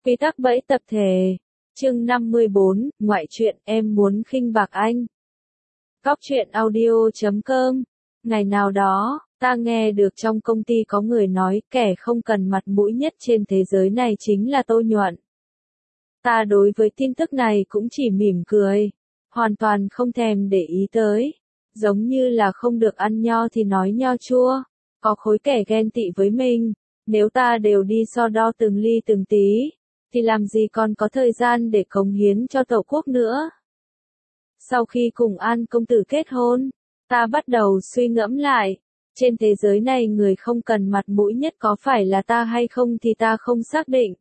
Quy tắc bẫy tập thể. Chương 54, ngoại truyện em muốn khinh bạc anh. Góc truyện audio.com. Ngày nào đó, ta nghe được trong công ty có người nói kẻ không cần mặt mũi nhất trên thế giới này chính là Tô Nhuận. Ta đối với tin tức này cũng chỉ mỉm cười, hoàn toàn không thèm để ý tới. Giống như là không được ăn nho thì nói nho chua, có khối kẻ ghen tị với mình, nếu ta đều đi so đo từng ly từng tí, thì làm gì còn có thời gian để cống hiến cho Tổ quốc nữa. Sau khi cùng An công tử kết hôn, ta bắt đầu suy ngẫm lại, trên thế giới này người không cần mặt mũi nhất có phải là ta hay không thì ta không xác định.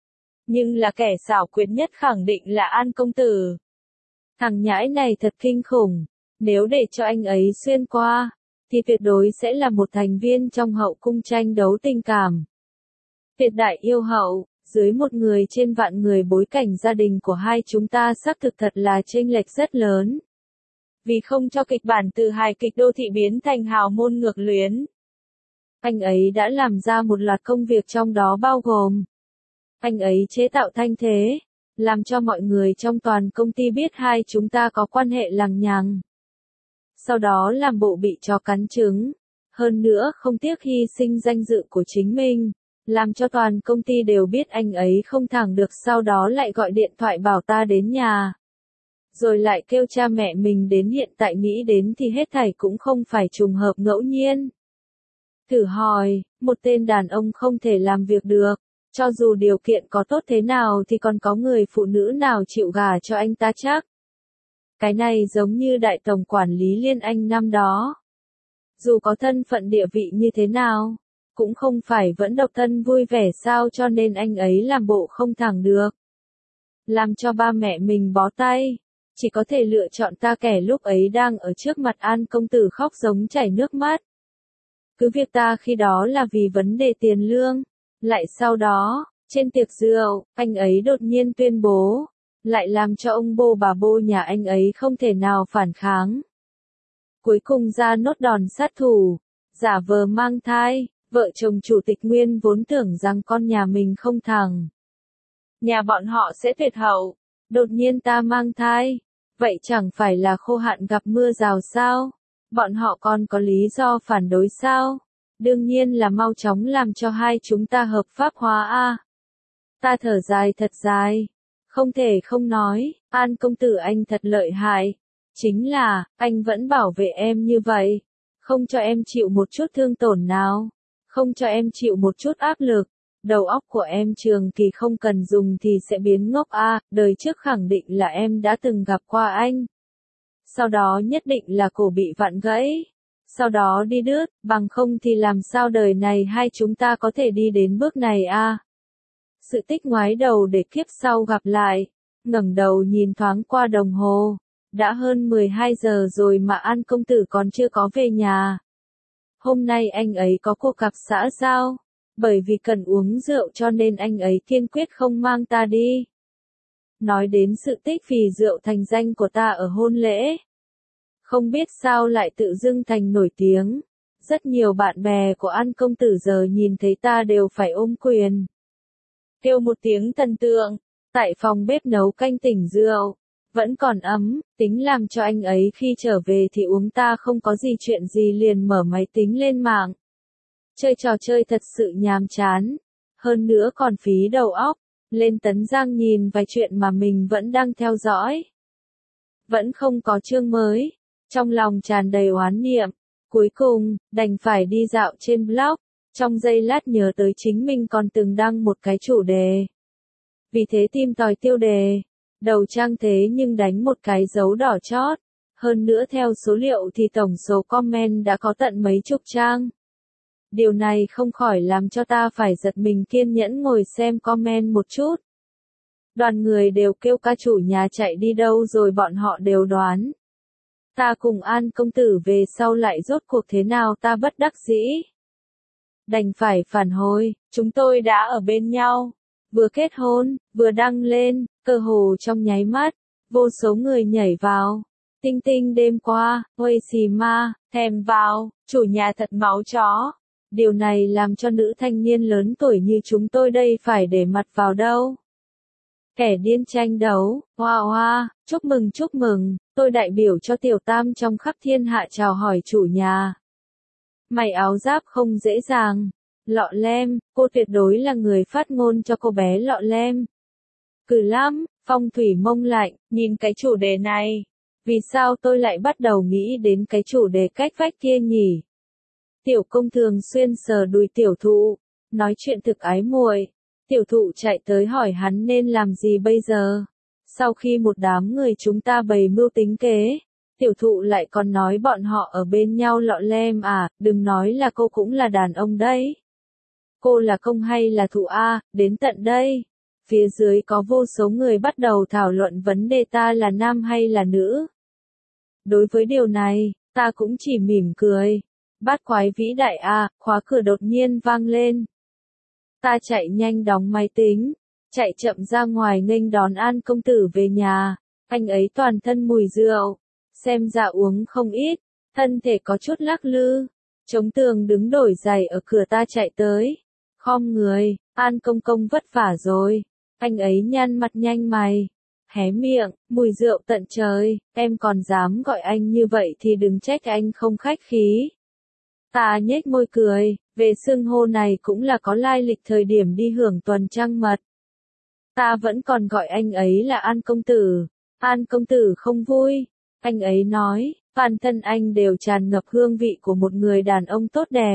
Nhưng là kẻ xảo quyệt nhất khẳng định là An công tử. Thằng nhãi này thật kinh khủng, nếu để cho anh ấy xuyên qua, thì tuyệt đối sẽ là một thành viên trong hậu cung tranh đấu tình cảm. Tuyệt đại yêu hậu, dưới một người trên vạn người, bối cảnh gia đình của hai chúng ta xác thực thật là chênh lệch rất lớn. Vì không cho kịch bản từ hài kịch đô thị biến thành hào môn ngược luyến, anh ấy đã làm ra một loạt công việc, trong đó bao gồm anh ấy chế tạo thanh thế, làm cho mọi người trong toàn công ty biết hai chúng ta có quan hệ lằng nhằng. Sau đó làm bộ bị chó cắn trứng, hơn nữa không tiếc hy sinh danh dự của chính mình, làm cho toàn công ty đều biết anh ấy không thẳng được, sau đó lại gọi điện thoại bảo ta đến nhà. Rồi lại kêu cha mẹ mình đến, hiện tại nghĩ đến thì hết thảy cũng không phải trùng hợp ngẫu nhiên. Thử hỏi, một tên đàn ông không thể làm việc được, cho dù điều kiện có tốt thế nào thì còn có người phụ nữ nào chịu gả cho anh ta chắc. Cái này giống như đại tổng quản lý Liên Anh năm đó. Dù có thân phận địa vị như thế nào, cũng không phải vẫn độc thân vui vẻ sao, cho nên anh ấy làm bộ không thẳng được, làm cho ba mẹ mình bó tay, chỉ có thể lựa chọn ta, kẻ lúc ấy đang ở trước mặt An công tử khóc giống chảy nước mắt. Cứ việc ta khi đó là vì vấn đề tiền lương, lại sau đó, trên tiệc rượu, anh ấy đột nhiên tuyên bố, lại làm cho ông bô bà bô nhà anh ấy không thể nào phản kháng. Cuối cùng ra nốt đòn sát thủ, giả vờ mang thai. Vợ chồng chủ tịch Nguyên vốn tưởng rằng con nhà mình không thằng nhà bọn họ sẽ tuyệt hậu, đột nhiên ta mang thai, vậy chẳng phải là khô hạn gặp mưa rào sao? Bọn họ còn có lý do phản đối sao? Đương nhiên là mau chóng làm cho hai chúng ta hợp pháp hóa a. Ta thở dài thật dài, không thể không nói, An công tử anh thật lợi hại, chính là, anh vẫn bảo vệ em như vậy, không cho em chịu một chút thương tổn nào. Không cho em chịu một chút áp lực, đầu óc của em trường kỳ không cần dùng thì sẽ biến ngốc a. Đời trước khẳng định là em đã từng gặp qua anh. Sau đó nhất định là cổ bị vặn gãy, sau đó đi đứt, bằng không thì làm sao đời này hai chúng ta có thể đi đến bước này a. Sự tích ngoái đầu để kiếp sau gặp lại, ngẩng đầu nhìn thoáng qua đồng hồ, đã hơn 12 giờ rồi mà An công tử còn chưa có về nhà. Hôm nay anh ấy có cuộc gặp xã giao, bởi vì cần uống rượu cho nên anh ấy kiên quyết không mang ta đi. Nói đến sự tích vì rượu thành danh của ta ở hôn lễ, không biết sao lại tự dưng thành nổi tiếng. Rất nhiều bạn bè của An công tử giờ nhìn thấy ta đều phải ôm quyền, kêu một tiếng thần tượng. Tại phòng bếp nấu canh tỉnh rượu, vẫn còn ấm, tính làm cho anh ấy khi trở về thì uống, ta không có gì chuyện gì liền mở máy tính lên mạng. Chơi trò chơi thật sự nhàm chán, hơn nữa còn phí đầu óc, lên Tấn Giang nhìn vài chuyện mà mình vẫn đang theo dõi. Vẫn không có chương mới, trong lòng tràn đầy oán niệm, cuối cùng, đành phải đi dạo trên blog, trong giây lát nhớ tới chính mình còn từng đăng một cái chủ đề. Vì thế tìm tòi tiêu đề. Đầu trang thế nhưng đánh một cái dấu đỏ chót, hơn nữa theo số liệu thì tổng số comment đã có tận mấy chục trang. Điều này không khỏi làm cho ta phải giật mình, kiên nhẫn ngồi xem comment một chút. Đoàn người đều kêu ca chủ nhà chạy đi đâu rồi, bọn họ đều đoán. Ta cùng An công tử về sau lại rốt cuộc thế nào, ta bất đắc dĩ đành phải phản hồi, chúng tôi đã ở bên nhau. Vừa kết hôn, vừa đăng lên, cơ hồ trong nháy mắt, vô số người nhảy vào. Tinh tinh đêm qua, ôi xì ma, thèm vào, chủ nhà thật máu chó. Điều này làm cho nữ thanh niên lớn tuổi như chúng tôi đây phải để mặt vào đâu. Kẻ điên tranh đấu, hoa hoa, chúc mừng, tôi đại biểu cho Tiểu Tam trong khắp thiên hạ chào hỏi chủ nhà. May áo giáp không dễ dàng. Lọ Lem, cô tuyệt đối là người phát ngôn cho cô bé Lọ Lem. Cừ lắm, Phong Thủy Mông lạnh, nhìn cái chủ đề này. Vì sao tôi lại bắt đầu nghĩ đến cái chủ đề cách vách kia nhỉ? Tiểu Công thường xuyên sờ đùi tiểu thụ, nói chuyện thực ái muội. Tiểu thụ chạy tới hỏi hắn nên làm gì bây giờ. Sau khi một đám người chúng ta bày mưu tính kế, tiểu thụ lại còn nói bọn họ ở bên nhau. Lọ Lem à, đừng nói là cô cũng là đàn ông đấy. Cô là công hay là thụ a? Đến tận đây. Phía dưới có vô số người bắt đầu thảo luận vấn đề ta là nam hay là nữ. Đối với điều này, ta cũng chỉ mỉm cười. Bát quái vĩ đại a, khóa cửa đột nhiên vang lên. Ta chạy nhanh đóng máy tính, chạy chậm ra ngoài nghênh đón An công tử về nhà. Anh ấy toàn thân mùi rượu, xem ra uống không ít, thân thể có chút lắc lư. Chống tường đứng đổi giày ở cửa ta chạy tới. Khom người, An công công vất vả rồi. Anh ấy nhăn mặt nhanh mày, hé miệng, mùi rượu tận trời, em còn dám gọi anh như vậy thì đừng trách anh không khách khí. Ta nhếch môi cười, về xưng hô này cũng là có lai lịch thời điểm đi hưởng tuần trăng mật. Ta vẫn còn gọi anh ấy là An công tử. An công tử không vui. Anh ấy nói, toàn thân anh đều tràn ngập hương vị của một người đàn ông tốt đẹp.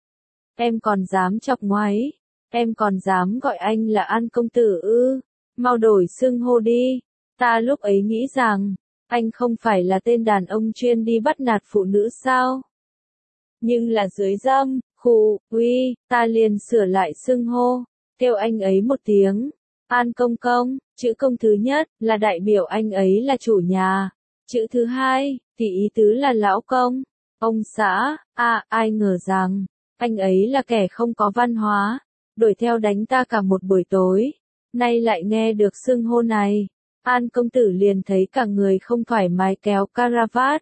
Em còn dám chọc ngoáy. Em còn dám gọi anh là An công tử ư? Mau đổi xưng hô đi. Ta lúc ấy nghĩ rằng, anh không phải là tên đàn ông chuyên đi bắt nạt phụ nữ sao? Nhưng là dưới dâm, uy, ta liền sửa lại xưng hô, kêu anh ấy một tiếng. An công công, chữ công thứ nhất, là đại biểu anh ấy là chủ nhà. Chữ thứ hai, thì ý tứ là lão công, ông xã, ai ngờ rằng, anh ấy là kẻ không có văn hóa, đuổi theo đánh ta cả một buổi tối. Nay lại nghe được xưng hô này, An công tử liền thấy cả người không thoải mái kéo caravat.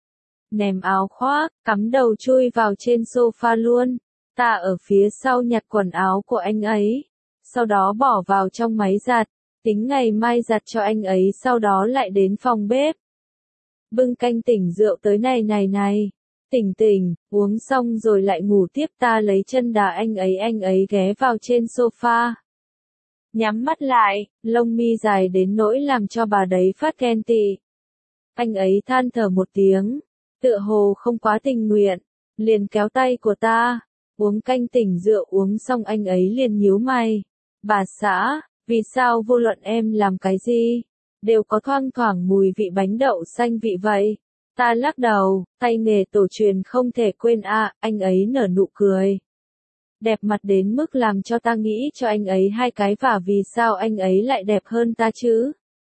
Ném áo khoác, cắm đầu chui vào trên sofa luôn. Ta ở phía sau nhặt quần áo của anh ấy, sau đó bỏ vào trong máy giặt, tính ngày mai giặt cho anh ấy, sau đó lại đến phòng bếp. Bưng canh tỉnh rượu tới này. Tỉnh, uống xong rồi lại ngủ tiếp. Ta lấy chân đá anh ấy ghé vào trên sofa. Nhắm mắt lại, lông mi dài đến nỗi làm cho bà đấy phát ghen tị. Anh ấy than thở một tiếng, tựa hồ không quá tình nguyện, liền kéo tay của ta, uống canh tỉnh rượu. Uống xong anh ấy liền nhíu mày. Bà xã, vì sao vô luận em làm cái gì, đều có thoang thoảng mùi vị bánh đậu xanh vị vậy? Ta lắc đầu, tay nghề tổ truyền không thể quên anh ấy nở nụ cười. Đẹp mặt đến mức làm cho ta nghĩ cho anh ấy hai cái, và vì sao anh ấy lại đẹp hơn ta chứ?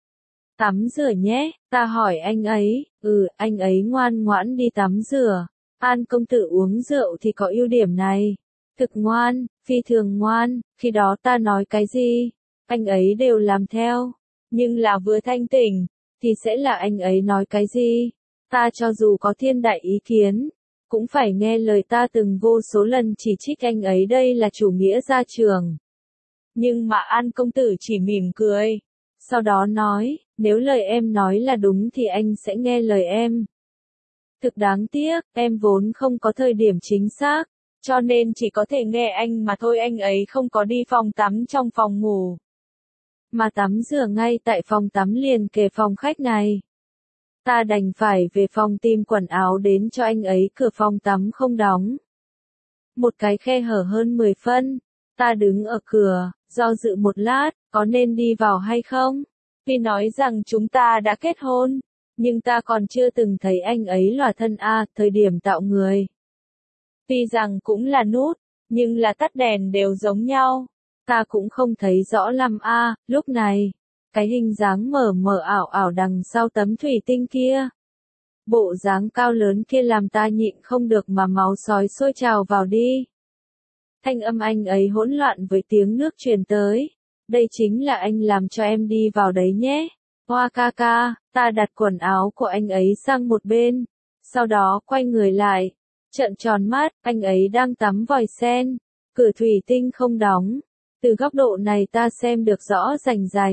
Tắm rửa nhé, ta hỏi anh ấy. Anh ấy ngoan ngoãn đi tắm rửa. An công tử uống rượu thì có ưu điểm này. Thực ngoan, phi thường ngoan, khi đó ta nói cái gì, anh ấy đều làm theo. Nhưng là vừa thanh tỉnh, thì sẽ là anh ấy nói cái gì, ta cho dù có thiên đại ý kiến, cũng phải nghe lời. Ta từng vô số lần chỉ trích anh ấy đây là chủ nghĩa gia trưởng. Nhưng mà An công tử chỉ mỉm cười. Sau đó nói, nếu lời em nói là đúng thì anh sẽ nghe lời em. Thực đáng tiếc, em vốn không có thời điểm chính xác, cho nên chỉ có thể nghe anh mà thôi. Anh ấy không có đi phòng tắm trong phòng ngủ, mà tắm rửa ngay tại phòng tắm liền kề phòng khách này. Ta đành phải về phòng tìm quần áo đến cho anh ấy. Cửa phòng tắm không đóng, một cái khe hở hơn 10 phân. Ta đứng ở cửa, do dự một lát, có nên đi vào hay không? Vì nói rằng chúng ta đã kết hôn, nhưng ta còn chưa từng thấy anh ấy lòa thân thời điểm tạo người. Tuy rằng cũng là nút, nhưng là tắt đèn đều giống nhau. Ta cũng không thấy rõ lắm lúc này. Cái hình dáng mờ mờ ảo ảo đằng sau tấm thủy tinh kia. Bộ dáng cao lớn kia làm ta nhịn không được mà máu sói sôi trào vào đi. Thanh âm anh ấy hỗn loạn với tiếng nước truyền tới. Đây chính là anh làm cho em đi vào đấy nhé. Hoa ca ca, ta đặt quần áo của anh ấy sang một bên. Sau đó quay người lại. Trợn tròn mắt, anh ấy đang tắm vòi sen. Cửa thủy tinh không đóng. Từ góc độ này ta xem được rõ rành rành.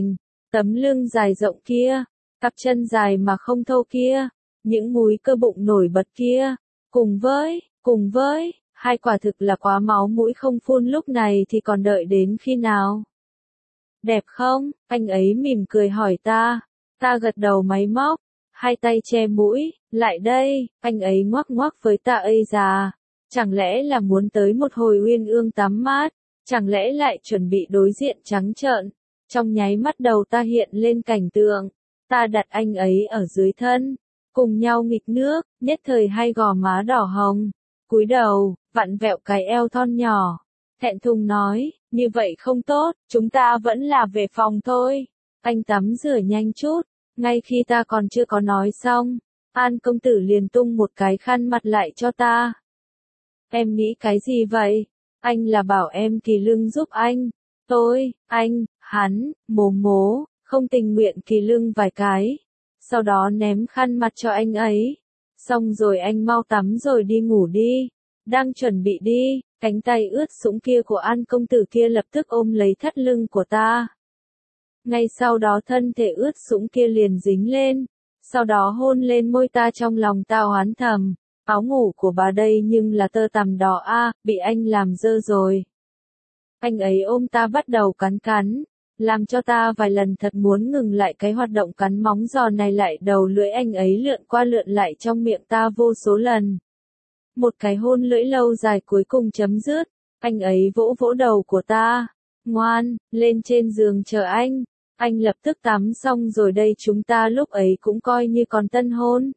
Tấm lưng dài rộng kia, cặp chân dài mà không thô kia, những múi cơ bụng nổi bật kia, cùng với, hai quả thực là quá máu mũi không phun lúc này thì còn đợi đến khi nào? Đẹp không? Anh ấy mỉm cười hỏi ta. Ta gật đầu máy móc, hai tay che mũi, lại đây, anh ấy ngoắc ngoắc với ta ây già. Chẳng lẽ là muốn tới một hồi uyên ương tắm mát, chẳng lẽ lại chuẩn bị đối diện trắng trợn. Trong nháy mắt đầu ta hiện lên cảnh tượng, ta đặt anh ấy ở dưới thân, cùng nhau nghịch nước, nhất thời hai gò má đỏ hồng, cúi đầu, vặn vẹo cái eo thon nhỏ, thẹn thùng nói, như vậy không tốt, chúng ta vẫn là về phòng thôi. Anh tắm rửa nhanh chút, ngay khi ta còn chưa có nói xong, An công tử liền tung một cái khăn mặt lại cho ta. Em nghĩ cái gì vậy? Anh là bảo em kỳ lưng giúp anh. Hắn, mố, không tình nguyện kỳ lưng vài cái. Sau đó ném khăn mặt cho anh ấy. Xong rồi anh mau tắm rồi đi ngủ đi. Đang chuẩn bị đi, cánh tay ướt sũng kia của An công tử kia lập tức ôm lấy thắt lưng của ta. Ngay sau đó thân thể ướt sũng kia liền dính lên. Sau đó hôn lên môi ta, trong lòng ta oán thầm. Áo ngủ của bà đây nhưng là tơ tằm đỏ a, bị anh làm dơ rồi. Anh ấy ôm ta bắt đầu cắn, làm cho ta vài lần thật muốn ngừng lại cái hoạt động cắn móng giò này, lại đầu lưỡi anh ấy lượn qua lượn lại trong miệng ta vô số lần. Một cái hôn lưỡi lâu dài cuối cùng chấm dứt, anh ấy vỗ vỗ đầu của ta, ngoan, lên trên giường chờ anh lập tức tắm xong rồi đây, chúng ta lúc ấy cũng coi như còn tân hôn.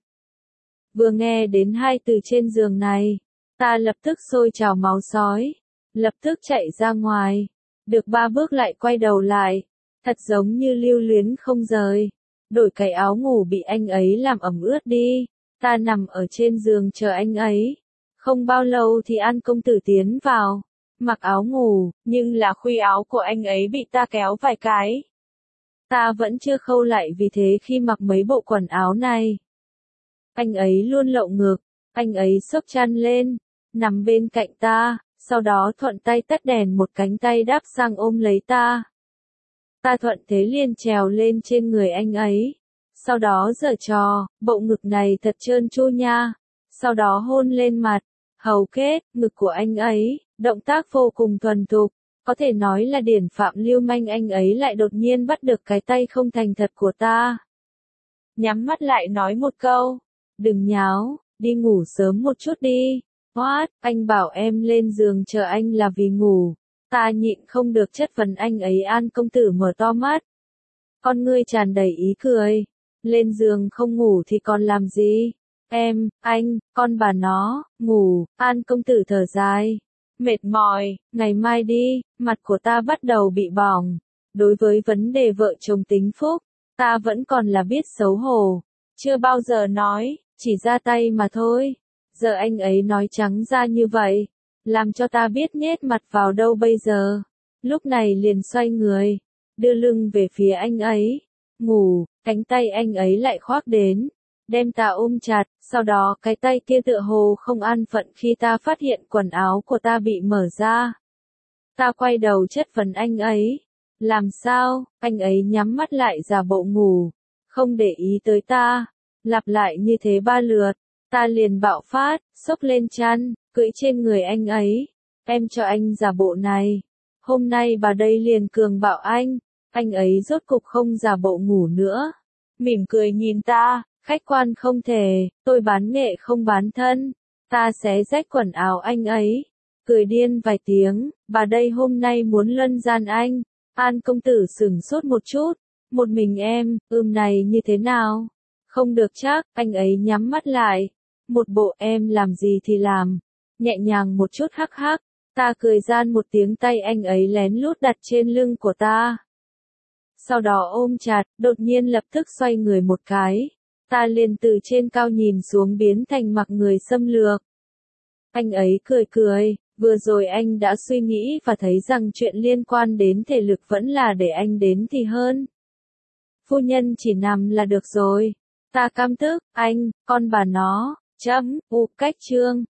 Vừa nghe đến hai từ trên giường này, ta lập tức sôi trào máu sói, lập tức chạy ra ngoài, được 3 bước lại quay đầu lại, thật giống như lưu luyến không rời, đổi cái áo ngủ bị anh ấy làm ẩm ướt đi, ta nằm ở trên giường chờ anh ấy. Không bao lâu thì An công tử tiến vào, mặc áo ngủ, nhưng là khuy áo của anh ấy bị ta kéo vài cái. Ta vẫn chưa khâu lại, vì thế khi mặc mấy bộ quần áo này, anh ấy luôn lậu ngực, anh ấy xốc chăn lên, nằm bên cạnh ta, sau đó thuận tay tắt đèn, một cánh tay đáp sang ôm lấy ta. Ta thuận thế liền trèo lên trên người anh ấy, sau đó giở trò, bộ ngực này thật trơn tru nha, sau đó hôn lên mặt, hầu kết, ngực của anh ấy, động tác vô cùng thuần thục, có thể nói là điển phạm lưu manh. Anh ấy lại đột nhiên bắt được cái tay không thành thật của ta. Nhắm mắt lại nói một câu, đừng nháo, đi ngủ sớm một chút đi. What, anh bảo em lên giường chờ anh là vì ngủ. Ta nhịn không được chất vấn anh ấy. An công tử mở to mắt, con ngươi tràn đầy ý cười. Lên giường không ngủ thì còn làm gì? Con bà nó, ngủ. An công tử thở dài, mệt mỏi, ngày mai đi. Mặt của ta bắt đầu bị bỏng. Đối với vấn đề vợ chồng tính phúc, ta vẫn còn là biết xấu hổ, chưa bao giờ nói, chỉ ra tay mà thôi. Giờ anh ấy nói trắng ra như vậy, làm cho ta biết nhét mặt vào đâu bây giờ. Lúc này liền xoay người, đưa lưng về phía anh ấy, ngủ, cánh tay anh ấy lại khoác đến, đem ta ôm chặt, sau đó cái tay kia tựa hồ không an phận khi ta phát hiện quần áo của ta bị mở ra. Ta quay đầu chất vấn anh ấy, làm sao? Anh ấy nhắm mắt lại giả bộ ngủ, không để ý tới ta, lặp lại như thế 3 lượt, ta liền bạo phát, xốc lên chăn, cưỡi trên người anh ấy, em cho anh giả bộ này, hôm nay bà đây liền cường bạo anh ấy rốt cục không giả bộ ngủ nữa, mỉm cười nhìn ta, khách quan không thể, tôi bán nghệ không bán thân, ta xé rách quần áo anh ấy, cười điên vài tiếng, bà đây hôm nay muốn lân gian anh. An công tử sửng sốt một chút, một mình em, này như thế nào? Không được chắc, anh ấy nhắm mắt lại, một bộ em làm gì thì làm, nhẹ nhàng một chút hắc hắc, ta cười gian một tiếng, tay anh ấy lén lút đặt trên lưng của ta. Sau đó ôm chặt, đột nhiên lập tức xoay người một cái, ta liền từ trên cao nhìn xuống biến thành mặc người xâm lược. Anh ấy cười. Vừa rồi anh đã suy nghĩ và thấy rằng chuyện liên quan đến thể lực vẫn là để anh đến thì hơn. Phu nhân chỉ nằm là được rồi. Ta căm tức, con bà nó, cách chương.